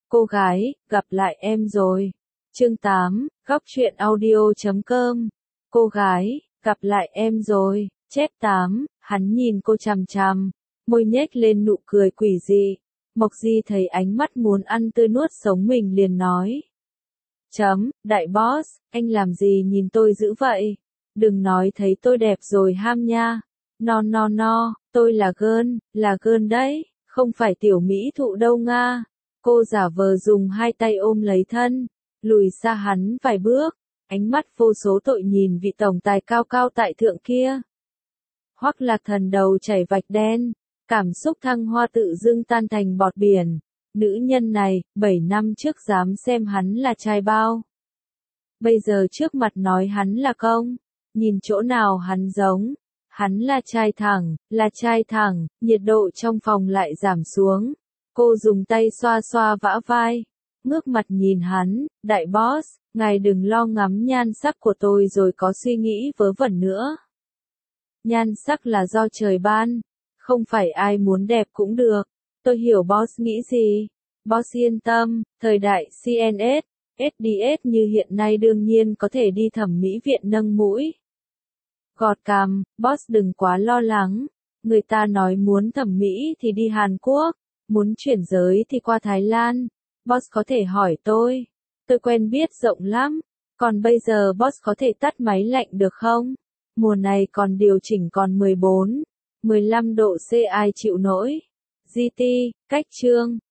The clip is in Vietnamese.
Cô gái, gặp lại em rồi. Chương 8, góc truyện audio.com. Cô gái, gặp lại em rồi. Chép 8, hắn nhìn cô chằm chằm, môi nhếch lên nụ cười quỷ dị. Mộc Di thấy ánh mắt muốn ăn tươi nuốt sống mình liền nói. Đại boss, anh làm gì nhìn tôi dữ vậy? Đừng nói thấy tôi đẹp rồi ham nha. No, tôi là girl đấy, không phải tiểu mỹ thụ đâu nga. Cô giả vờ dùng hai tay ôm lấy thân, lùi xa hắn vài bước, ánh mắt vô số tội nhìn vị tổng tài cao cao tại thượng kia. Hoắc Lạc Thần đầu chảy vạch đen, cảm xúc thăng hoa tự dưng tan thành bọt biển. Nữ nhân này, 7 năm trước dám xem hắn là trai bao. Bây giờ trước mặt nói hắn là công, nhìn chỗ nào hắn giống. Hắn là trai thẳng, nhiệt độ trong phòng lại giảm xuống. Cô dùng tay xoa xoa vã vai, ngước mặt nhìn hắn, đại boss, ngài đừng lo ngắm nhan sắc của tôi rồi có suy nghĩ vớ vẩn nữa. Nhan sắc là do trời ban, không phải ai muốn đẹp cũng được. Tôi hiểu boss nghĩ gì. Boss yên tâm, thời đại CNS, SDS như hiện nay đương nhiên có thể đi thẩm mỹ viện nâng mũi. Gọt cằm, boss đừng quá lo lắng. Người ta nói muốn thẩm mỹ thì đi Hàn Quốc, muốn chuyển giới thì qua Thái Lan. Boss có thể hỏi tôi quen biết rộng lắm. Còn bây giờ boss có thể tắt máy lạnh được không? Mùa này còn điều chỉnh còn 14, 15 độ C ai chịu nổi. GT, cách chương.